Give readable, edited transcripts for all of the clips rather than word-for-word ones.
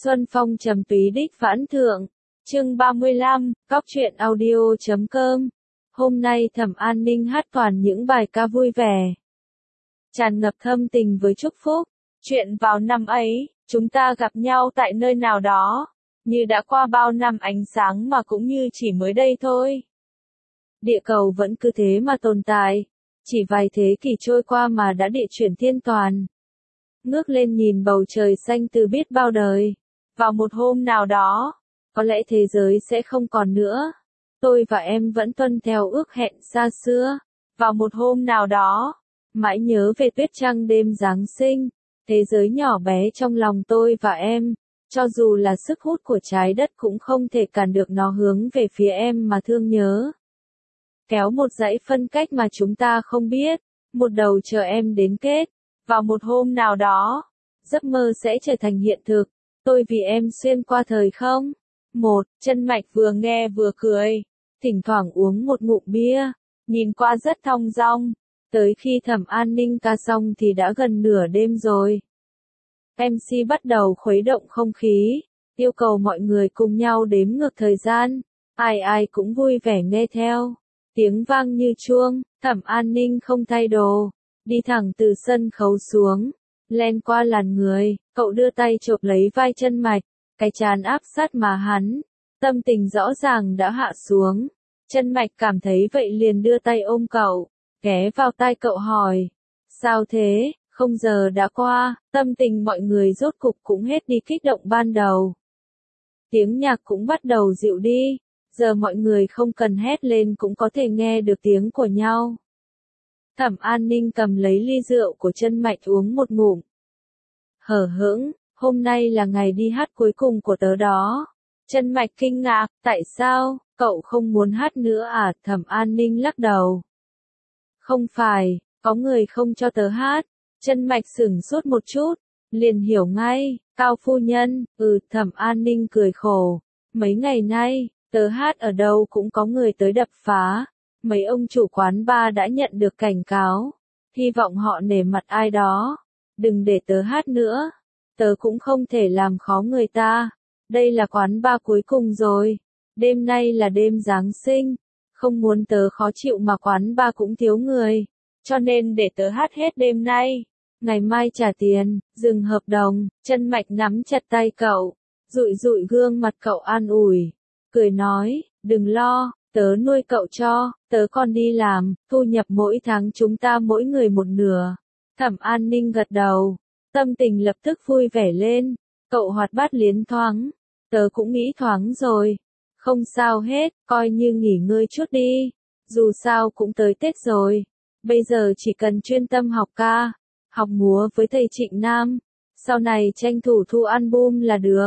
Xuân phong trầm túy đích vãn thượng, chương 35, cóc truyện audio.com. Hôm nay Thẩm An Ninh hát toàn những bài ca vui vẻ, tràn ngập thâm tình với chúc phúc. Chuyện vào năm ấy, chúng ta gặp nhau tại nơi nào đó, như đã qua bao năm ánh sáng mà cũng như chỉ mới đây thôi. Địa cầu vẫn cứ thế mà tồn tại, chỉ vài thế kỷ trôi qua mà đã địa chuyển thiên toàn. Ngước lên nhìn bầu trời xanh từ biết bao đời, vào một hôm nào đó, có lẽ thế giới sẽ không còn nữa. Tôi và em vẫn tuân theo ước hẹn xa xưa, vào một hôm nào đó, mãi nhớ về tuyết trăng đêm Giáng sinh, thế giới nhỏ bé trong lòng tôi và em, cho dù là sức hút của trái đất cũng không thể cản được nó hướng về phía em mà thương nhớ. Kéo một dãy phân cách mà chúng ta không biết, một đầu chờ em đến kết, vào một hôm nào đó, giấc mơ sẽ trở thành hiện thực, tôi vì em xuyên qua thời không. Chân Mạch vừa nghe vừa cười, thỉnh thoảng uống một ngụm bia, nhìn qua rất thong dong, tới khi Thẩm An Ninh ca xong thì đã gần nửa đêm rồi. MC bắt đầu khuấy động không khí, yêu cầu mọi người cùng nhau đếm ngược thời gian, ai cũng vui vẻ nghe theo. Tiếng vang như chuông, Thẩm An Ninh không thay đồ, đi thẳng từ sân khấu xuống, len qua làn người, cậu đưa tay chộp lấy vai Chân Mạch, cái trán áp sát má hắn, tâm tình rõ ràng đã hạ xuống. Chân Mạch cảm thấy vậy liền đưa tay ôm cậu, ghé vào tai cậu hỏi, sao thế, không giờ đã qua, tâm tình mọi người rốt cục cũng hết đi kích động ban đầu. Tiếng nhạc cũng bắt đầu dịu đi, giờ mọi người không cần hét lên cũng có thể nghe được tiếng của nhau. Thẩm An Ninh cầm lấy ly rượu của Chân Mạch uống một ngụm. Hở hững, hôm nay là ngày đi hát cuối cùng của tớ đó. Chân Mạch kinh ngạc, tại sao, cậu không muốn hát nữa à? Thẩm An Ninh lắc đầu. Không phải, có người không cho tớ hát. Chân Mạch sửng sốt một chút, liền hiểu ngay, Cao phu nhân, Thẩm An Ninh cười khổ. Mấy ngày nay, tớ hát ở đâu cũng có người tới đập phá. Mấy ông chủ quán bar đã nhận được cảnh cáo, hy vọng họ nể mặt ai đó. Đừng để tớ hát nữa, tớ cũng không thể làm khó người ta. Đây là quán bar cuối cùng rồi, đêm nay là đêm Giáng sinh, không muốn tớ khó chịu mà quán bar cũng thiếu người, cho nên để tớ hát hết đêm nay, ngày mai trả tiền, dừng hợp đồng. Chân Mạch nắm chặt tay cậu, dụi dụi gương mặt cậu an ủi, cười nói, đừng lo, tớ nuôi cậu cho, tớ còn đi làm, thu nhập mỗi tháng chúng ta mỗi người một nửa. Thẩm An Ninh gật đầu, tâm tình lập tức vui vẻ lên, cậu hoạt bát liến thoáng, tớ cũng nghĩ thoáng rồi, không sao hết, coi như nghỉ ngơi chút đi, dù sao cũng tới Tết rồi, bây giờ chỉ cần chuyên tâm học ca, học múa với thầy Trịnh Nam, sau này tranh thủ thu album là được.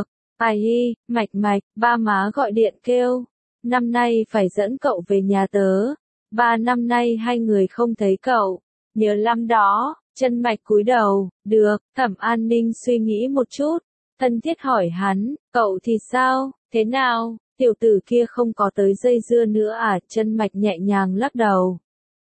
Mạch, ba má gọi điện kêu, năm nay phải dẫn cậu về nhà tớ, 3 năm nay hai người không thấy cậu, nhớ lắm đó. Chân Mạch cúi đầu, được. Thẩm An Ninh suy nghĩ một chút, thân thiết hỏi hắn, cậu thì sao, thế nào, tiểu tử kia không có tới dây dưa nữa à? Chân Mạch nhẹ nhàng lắc đầu,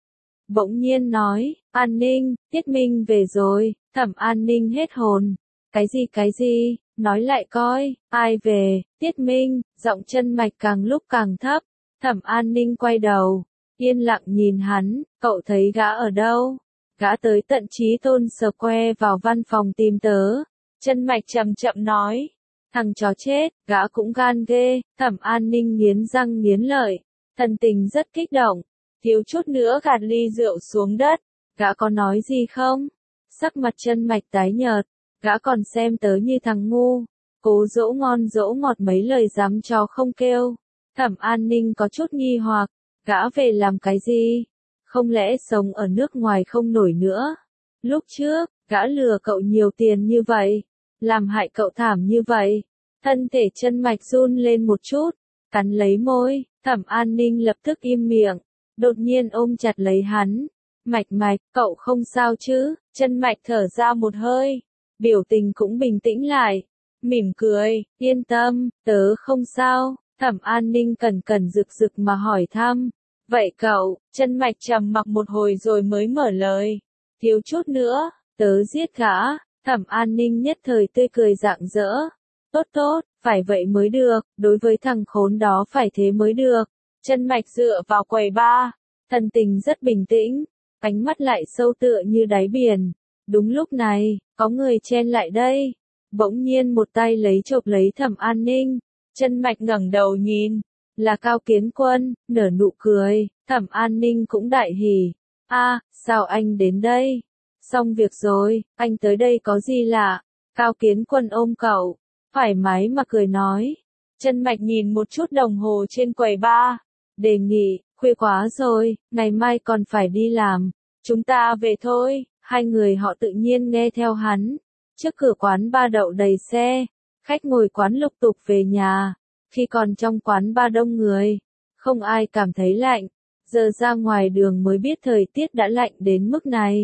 bỗng nhiên nói, An Ninh, Tiết Minh về rồi. Thẩm An Ninh hết hồn, cái gì, nói lại coi, ai về? Tiết Minh. Giọng Chân Mạch càng lúc càng thấp. Thẩm An Ninh quay đầu, yên lặng nhìn hắn, cậu thấy gã ở đâu? Gã tới tận Chí Tôn Square vào văn phòng tìm tớ. Chân Mạch chậm chậm nói, thằng chó chết, gã cũng gan ghê. Thẩm An Ninh nghiến răng nghiến lợi, thần tình rất kích động, thiếu chút nữa gạt ly rượu xuống đất. Gã có nói gì không? Sắc mặt Chân Mạch tái nhợt, gã còn xem tớ như thằng ngu, cố dỗ ngon dỗ ngọt mấy lời dám chó không kêu. Thẩm An Ninh có chút nghi hoặc, gã về làm cái gì? Không lẽ sống ở nước ngoài không nổi nữa? Lúc trước, gã lừa cậu nhiều tiền như vậy, làm hại cậu thảm như vậy. Thân thể Chân Mạch run lên một chút, cắn lấy môi. Thẩm An Ninh lập tức im miệng, đột nhiên ôm chặt lấy hắn. Mạch, cậu không sao chứ? Chân Mạch thở ra một hơi, biểu tình cũng bình tĩnh lại, mỉm cười, yên tâm, tớ không sao. Thẩm An Ninh cẩn cẩn rực rực mà hỏi thăm, vậy cậu? Chân Mạch trầm mặc một hồi rồi mới mở lời, thiếu chút nữa, tớ giết gã. Thẩm An Ninh nhất thời tươi cười rạng rỡ, Tốt tốt, phải vậy mới được, đối với thằng khốn đó phải thế mới được. Chân Mạch dựa vào quầy bar, thần tình rất bình tĩnh, ánh mắt lại sâu tựa như đáy biển. Đúng lúc này, có người chen lại đây. Bỗng nhiên một tay chộp lấy Thẩm An Ninh. Chân Mạch ngẩng đầu nhìn, là Cao Kiến Quân, nở nụ cười. Thẩm An Ninh cũng đại hỉ. A, sao anh đến đây? Xong việc rồi, anh tới đây có gì lạ? Cao Kiến Quân ôm cậu, thoải mái mà cười nói. Chân Mạch nhìn một chút đồng hồ trên quầy bar, đề nghị, khuya quá rồi, ngày mai còn phải đi làm, chúng ta về thôi. Hai người họ tự nhiên nghe theo hắn. Trước cửa quán bar đậu đầy xe, khách ngồi quán lục tục về nhà. Khi còn trong quán bar đông người, không ai cảm thấy lạnh, giờ ra ngoài đường mới biết thời tiết đã lạnh đến mức này.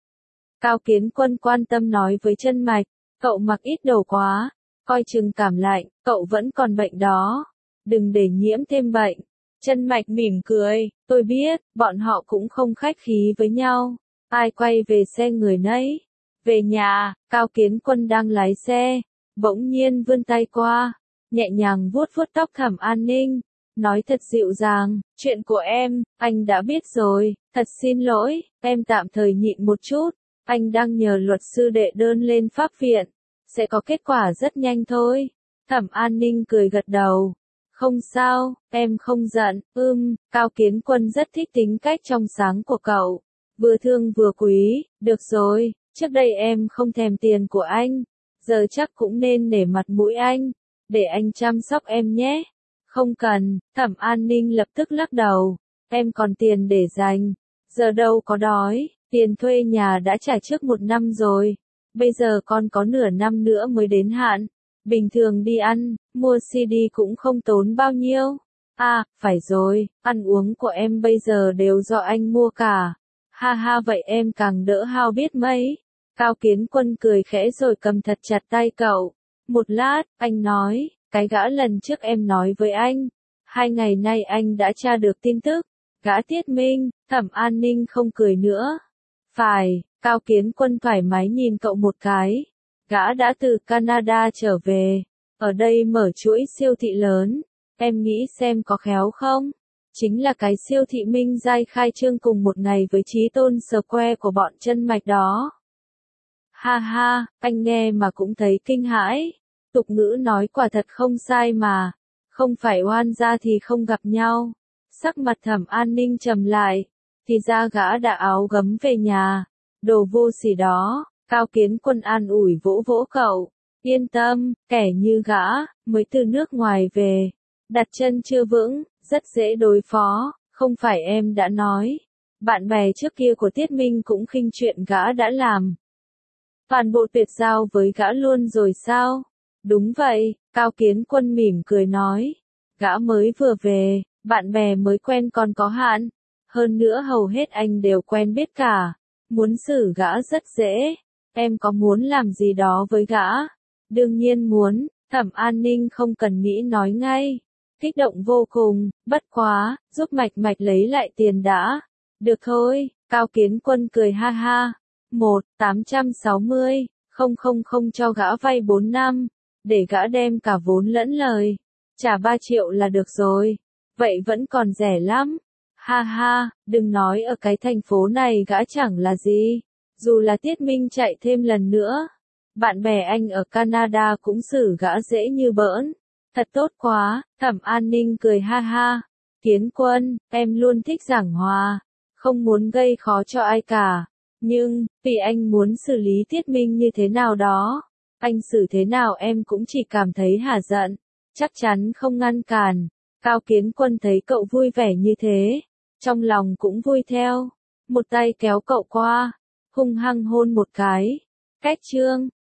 Cao Kiến Quân quan tâm nói với Chân Mạch, cậu mặc ít đồ quá, coi chừng cảm lạnh, cậu vẫn còn bệnh đó, đừng để nhiễm thêm bệnh. Chân Mạch mỉm cười, tôi biết, bọn họ cũng không khách khí với nhau, ai quay về xe người nấy. Về nhà, Cao Kiến Quân đang lái xe, bỗng nhiên vươn tay qua, nhẹ nhàng vuốt vuốt tóc Thẩm An Ninh, nói thật dịu dàng, chuyện của em, anh đã biết rồi, thật xin lỗi, em tạm thời nhịn một chút, anh đang nhờ luật sư đệ đơn lên pháp viện, sẽ có kết quả rất nhanh thôi. Thẩm An Ninh cười gật đầu, không sao, em không giận. Cao Kiến Quân rất thích tính cách trong sáng của cậu, vừa thương vừa quý. Được rồi, trước đây em không thèm tiền của anh, giờ chắc cũng nên nể mặt mũi anh, để anh chăm sóc em nhé. Không cần. Thẩm An Ninh lập tức lắc đầu, em còn tiền để dành, giờ đâu có đói, tiền thuê nhà đã trả trước 1 năm rồi, bây giờ còn có nửa năm nữa mới đến hạn. Bình thường đi ăn, mua CD cũng không tốn bao nhiêu. À, phải rồi, ăn uống của em bây giờ đều do anh mua cả. Ha ha, vậy em càng đỡ hao biết mấy. Cao Kiến Quân cười khẽ rồi cầm thật chặt tay cậu. Một lát, anh nói, cái gã lần trước em nói với anh, 2 ngày nay anh đã tra được tin tức. Gã Tiết Minh. Thẩm An Ninh không cười nữa. Phải. Cao Kiến Quân thoải mái nhìn cậu một cái. Gã đã từ Canada trở về, ở đây mở chuỗi siêu thị lớn, em nghĩ xem có khéo không? Chính là cái siêu thị Minh Giai khai trương cùng một ngày với Chí Tôn Square của bọn Chân Mạch đó. Ha ha, anh nghe mà cũng thấy kinh hãi. Tục ngữ nói quả thật không sai mà, không phải oan gia thì không gặp nhau. Sắc mặt Thẩm An Ninh trầm lại, thì ra gã đã áo gấm về nhà, đồ vô sỉ đó. Cao Kiến Quân an ủi vỗ vỗ cậu, yên tâm, kẻ như gã, mới từ nước ngoài về, đặt chân chưa vững, rất dễ đối phó, không phải em đã nói. Bạn bè trước kia của Tiết Minh cũng khinh chuyện gã đã làm. Toàn bộ tuyệt giao với gã luôn rồi sao? Đúng vậy, Cao Kiến Quân mỉm cười nói, gã mới vừa về, bạn bè mới quen còn có hạn, hơn nữa hầu hết anh đều quen biết cả, muốn xử gã rất dễ. Em có muốn làm gì đó với gã? Đương nhiên muốn. Thẩm An Ninh không cần nghĩ nói ngay. Kích động vô cùng, bất quá, giúp Mạch Mạch lấy lại tiền đã. Được thôi, Cao Kiến Quân cười ha ha. 1.860.000 cho gã vay 4 năm, để gã đem cả vốn lẫn lời. Trả 3 triệu là được rồi. Vậy vẫn còn rẻ lắm. Ha ha, đừng nói ở cái thành phố này gã chẳng là gì. Dù là Tiết Minh chạy thêm lần nữa, bạn bè anh ở Canada cũng xử gã dễ như bỡn. Thật tốt quá. Thẩm An Ninh cười ha ha. Kiến Quân, em luôn thích giảng hòa, không muốn gây khó cho ai cả. Nhưng, vì anh muốn xử lý Tiết Minh như thế nào đó, anh xử thế nào em cũng chỉ cảm thấy hả giận, chắc chắn không ngăn cản. Cao Kiến Quân thấy cậu vui vẻ như thế, trong lòng cũng vui theo, một tay kéo cậu qua, hung hăng hôn một cái. Cách chương